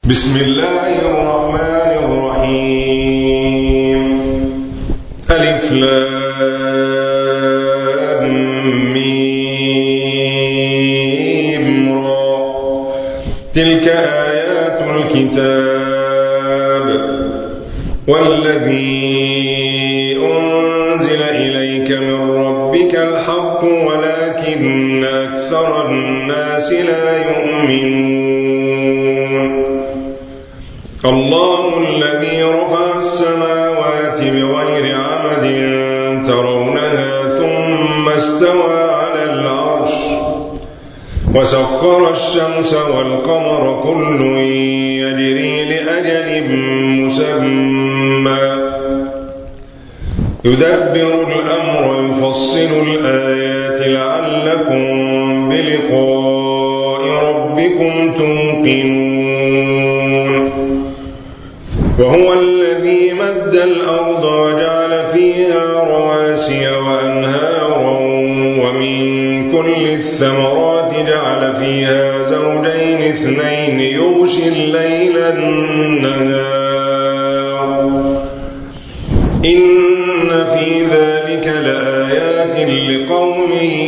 بسم الله الرحمن الرحيم. ألف لام ميم را. تلك آيات الكتاب والذي أنزل إليك من ربك الحق ولكن أكثر الناس لا يؤمنون. الله الذي رفع السماوات بغير عمد ترونها ثم استوى على العرش وسخر الشمس والقمر كل يجري لأجل مسمى يدبر الأمر يفصل الآيات لعلكم بلقاء ربكم توقنون. وهو الذي مد الأرض وجعل فيها رواسي وأنهارا ومن كل الثمرات جعل فيها زوجين اثنين يغشي الليل النهار إن في ذلك لآيات لقوم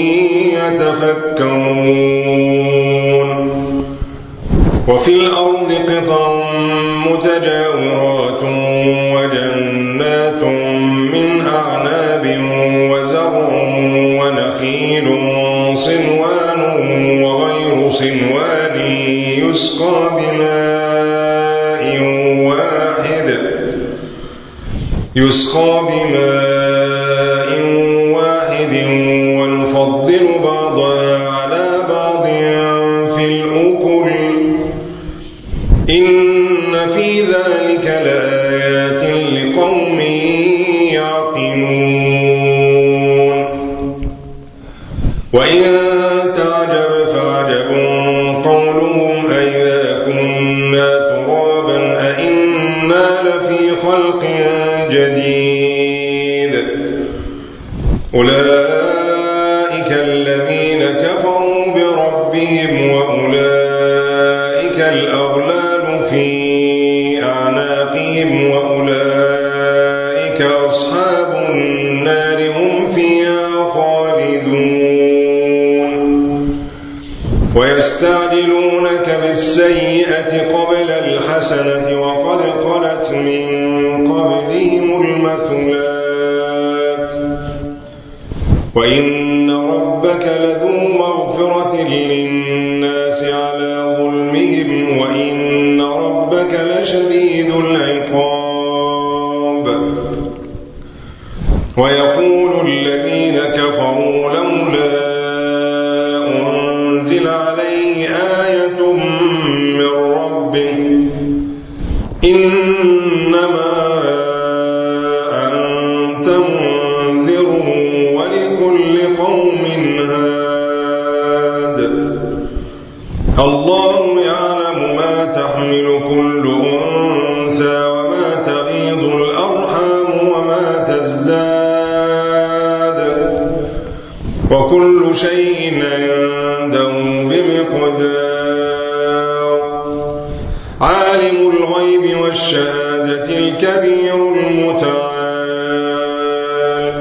يتفكرون. وفي الأرض قطع متجاورات وجنات من أعناب وزرع ونخيل صنوان وغير صنوان يسقى بماء واحد ونفضل بعضها على بعض في الأكل إن في ذلك لآيات لقوم يعقلون. وإن تعجب فعجب قولهم أئذا كنا ترابا أئنا لفي خلق جديد. أولئك الذين كفروا بربهم وأولئك الأغلال في أعناقهم وأولئك أصحاب النار هم فيها خالدون. ويستعجلونك بالسيئة قبل الحسنة وقد خلت من قبلهم المثلات وإن ربك لذو مغفرة للناس على ظلمهم وإن ربك لشديد العقاب. ويقول الذين كفروا لولا أنزل عليه آية من ربه إنما أنت منذر ولكل قوم هاد. الله يعلم ما تحمل كل أنثى وما تغيض الأرحام وما تزداد وكل شيء عنده بمقدار. عالم الغيب والشهادة الكبير المتعال.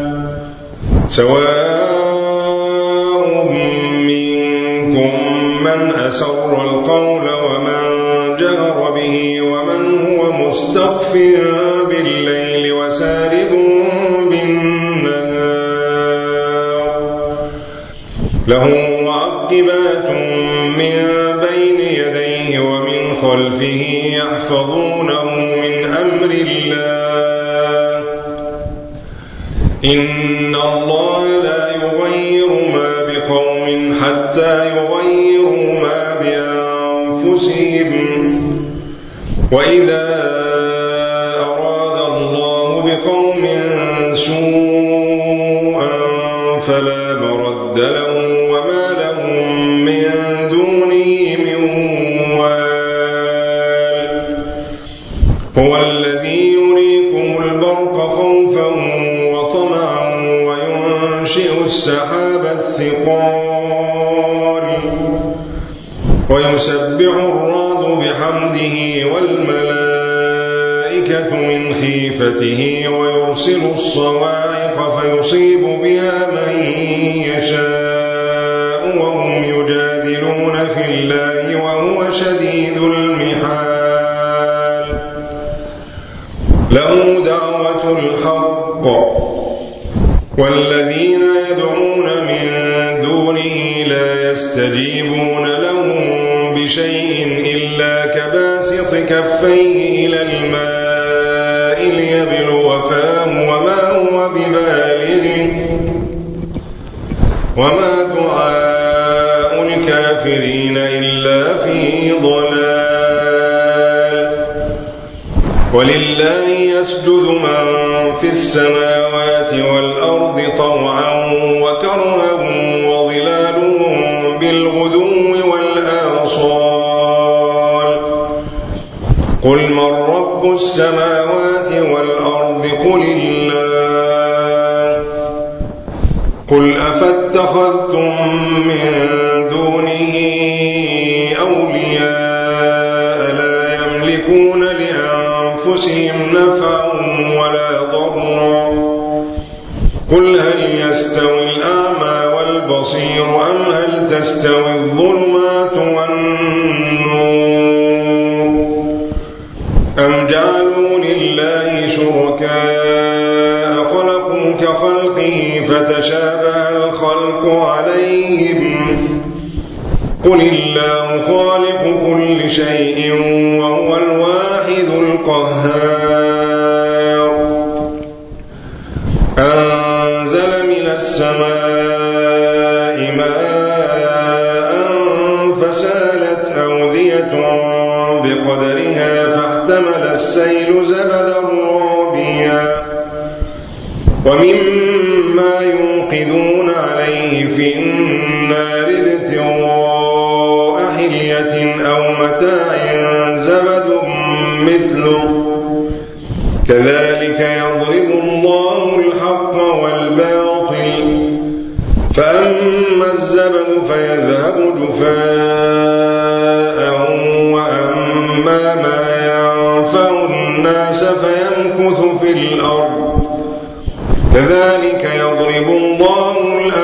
سواء منكم من أسر القول ومن جهر به ومن هو مستخف بالليل وسارب بالنهار له معقبات من بين يديه ومن خلفه يحفظونه من أمر الله إن الله لا يغير ما بقوم حتى يغيروا ما بأنفسهم وإذا أراد الله بقوم سوءا فلا مرد له وما لهم من دونه من وال. هو الذي يريكم البرق خوفا وطمعا وينشئ السحاب الثقال ويسبح الرعد بحمده والملائكة من خيفته ويرسل الصواعق فيصيب بها من يشاء وهم يجادلون في الله وهو شديد المحال له دعوة الحق والذين يدعون من دونه لا يستجيبون لهم بشيء إلا كباسط كفيه إلى الماء ليبلغ فاه وما هو ببالغه وما دعاء الكافرين إلا في ضلال ولله يسجد من في السماوات والأرض طوعا وكرها وظلالهم بالغدو والآصال قل من رب السماوات والأرض قل الله قل أفاتخذتم من دونه أولياء لا يملكون لأنفسهم نفعا ولا ضرا قل هل يستوي الأعمى والبصير أم هل تستوي الظلمات والنور أم جعلوا لله شركاء خلقوا كخلقه فتشابه الخلق عليهم قل الله خالق كل شيء وهو الواحد القهار أنزل من السماء ماء فسالت أودية بقدرها فاحتمل السيل زبدا رابيا ومما يوقدون عليه في النار ابتغاء حلية أو متاع زبد مثله كذلك يضرب الله الحق والباطل فأما الزبد فيذهب جفاء وأما ما ينفع الناس فيمكث في الأرض كذلك يضرب الله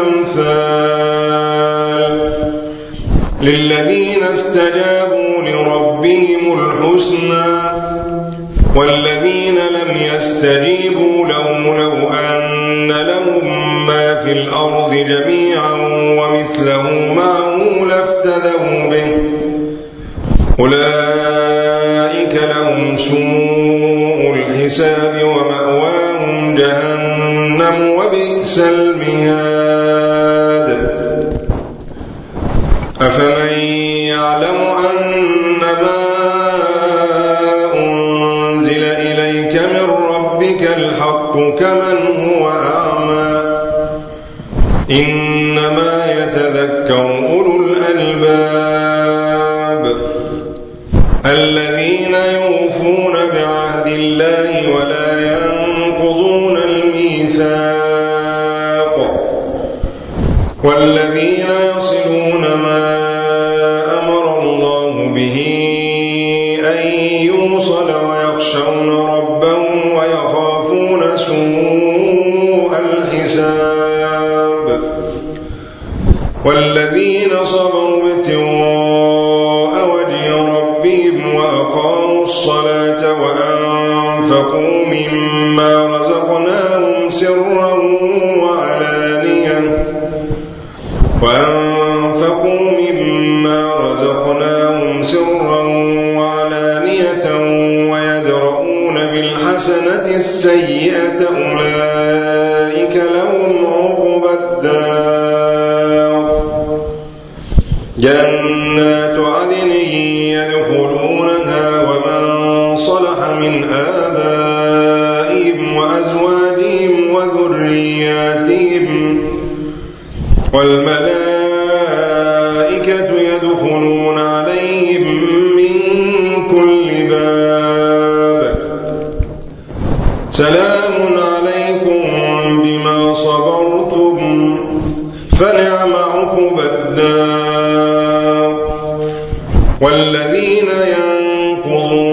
الأمثال للذين استجابوا لربهم الحسنى والذين لم يستجيبوا لهم لو أن لهم ما في الأرض جميعا ومثله معه لافتدوا به أولئك لهم سوء الحساب ومأواهم جهنم وبئس المهاد أفمن يعلم أنما أنزل إليك من ربك الحق كمن هو أعمى إنما يتذكر أولو الألباب الذين يوفون بعهد الله ولا ينقضون الميثاق والذين يصلون ما أمر الله به أن يوصل ويخشون ربهم ويخافون سوء الحساب والذين صبروا ابتغاء وجه ربهم وأقاموا الصلاة وأنفقوا مما رزقناهم سرا وعلانية ويدرؤون بالحسنة السيئة أولئك لهم عقبى الدار جنات عدن يدخلونها ومن صلح من آبائهم وأزواجهم وذرياتهم والملائكة يدخلون عليهم من كل باب سلام عليكم بما صبرتم فنعم عقبى الدار والذين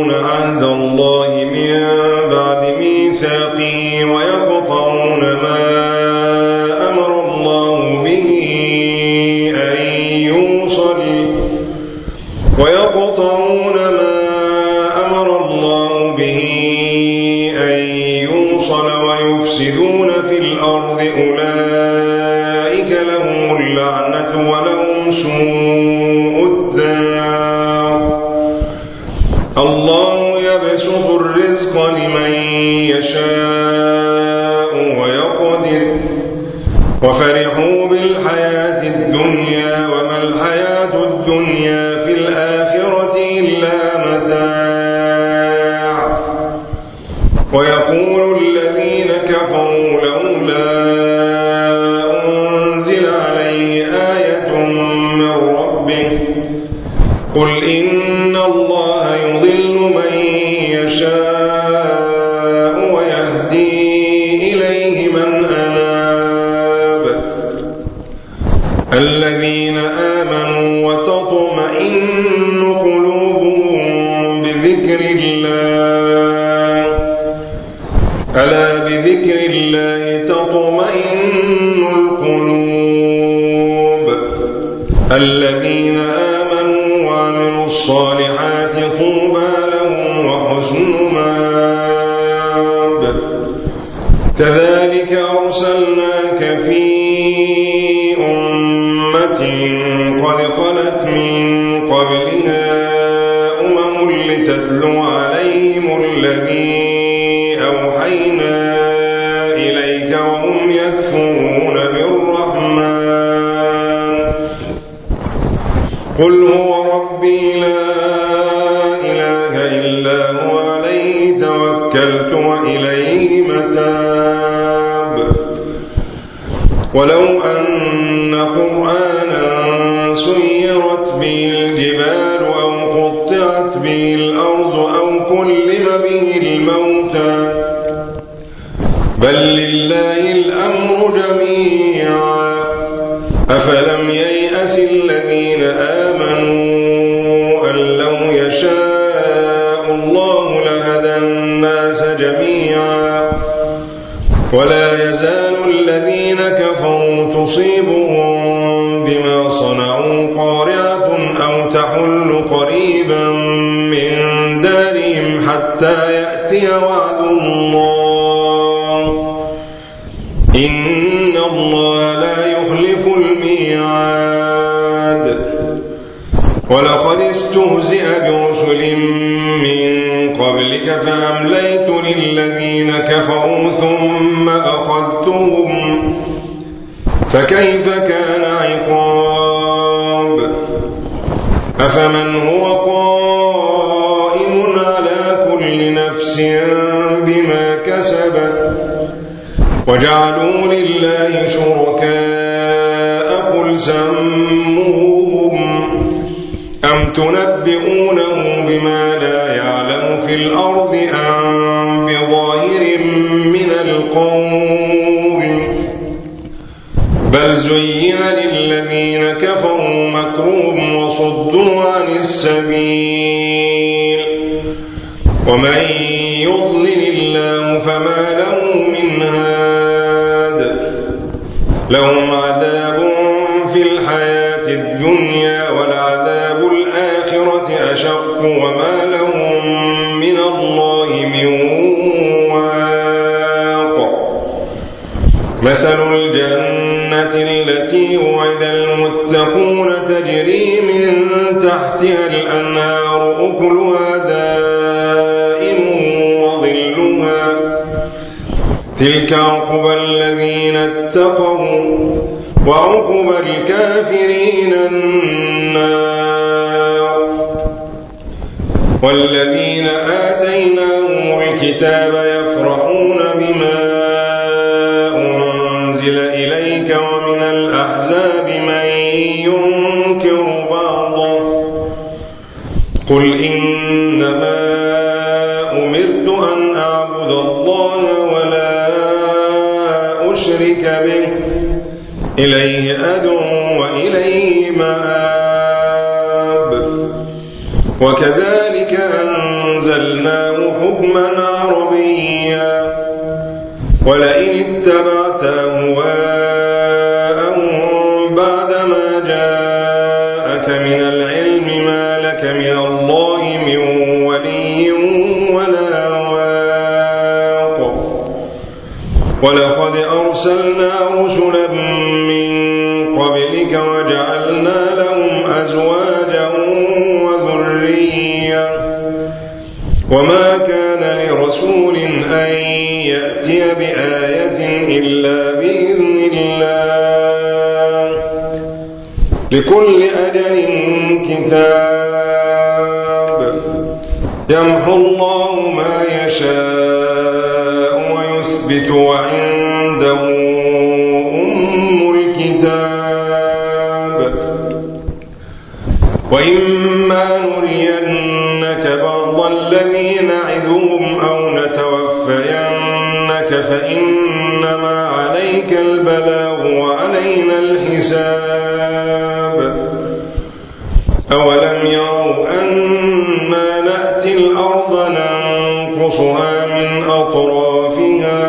ينقضون عهد الله من بعد ميثاقه ويقطعون ما أمر الله به أن يوصل ويفسدون في الأرض أولئك لهم اللعنة ولهم سوء الدار. الله يبسط الرزق لمن يشاء ويقدر وفرحوا بالحياة الدنيا وما الحياة الدنيا في الآخرة إلا متاع. ويقول الذين كفروا لولا أنزل عليه آية من ربه قل إن الله يضل من يشاء ويهدي إليه من أناب. الذين آمنوا وتطمئن قلوبهم بذكر الله ألا بذكر الله تطمئن القلوب. الذين آمنوا وعملوا الصالحات طوبى لهم وحسن مآب. كذلك أرسلناك في أمة قد خلت من قبلها لتتلو عليهم الذي أوحينا إليك وهم يكفرون بالرحمن. قل هو ربي لا إله إلا هو عليه توكلت وإليه متاب. ولو أن قرآنا سيرت به الجبال أو قطعت به الأرض أو كلم به الموتى بل لله الأمر جميعا. أفلم ييأس الذين آمنوا أن لو يشاء الله لهدى الناس جميعا. ولا يزال الذين كفروا تصيبهم بما صنعوا قارعة أو تحل قريبا من دارهم حتى يأتي وعد الله إن الله لا يخلف الميعاد. ولقد استهزئ برسل من قبلك فأمليت للذين كفروا ثم أخذتهم فكيف كان عقاب. أفمن هو قائم على كل نفس بما كسبت وجعلوا لله شركاء قل سموهم أم تنبئونه بما لا يعلم في الأرض أم بظاهر من القول بل زين للذين كفروا مكرهم وصدوا عن السبيل ومن يضلل الله فما له من هاد. لهم عذاب في الحياة الدنيا ولعذاب الآخرة أشق وما لهم من الله من واق. مثل الجنة التي وعد المتقون تجري من تحتها الأنهار أكلها دائم وظلها تلك عقبى الذين اتقوا وعقبى الكافرين النار. والذين آتيناهم الكتاب يفرحون بما أنزل إليك ومن الأحزاب من ينكر بعضه قل إنما أمرت أن أعبد الله ولا أشرك به إليه أدعو وإليه مآب. وكذلك أنزل أنزلناه حكما عربيا ولئن اتبعت أهواءهم بعدما جاءك من العلم ما لك من الله من ولي ولا واق ولقد أرسلنا رسلا من قبلك وجعلنا لهم أزواجا وذرية وما كان لرسول أن يأتي بآية إلا بإذن الله لكل أجل كتاب يمحو الله ما يشاء ويثبت وعنده أم الكتاب وإما نرينك بعض الذي نعدهم أو نتوفينك فإنما عليك البلاغ وعلينا الحساب أولم يروا أنا نأتي الأرض ننقصها من أطرافها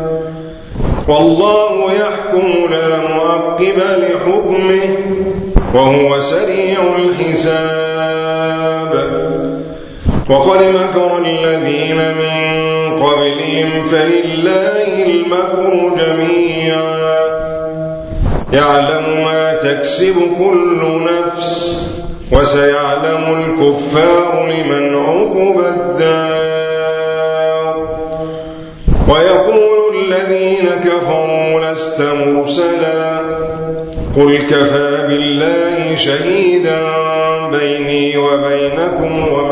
والله يحكم لا معقب لحكمه وهو سريع الحساب وقد مكر الذين من قبلهم فلله المكر جميعا يعلم ما تكسب كل نفس وسيعلم الكفار لمن عقب الدار ويقول الذين كفروا لست مرسلا قل كفى بالله شهيدا بيني وبينكم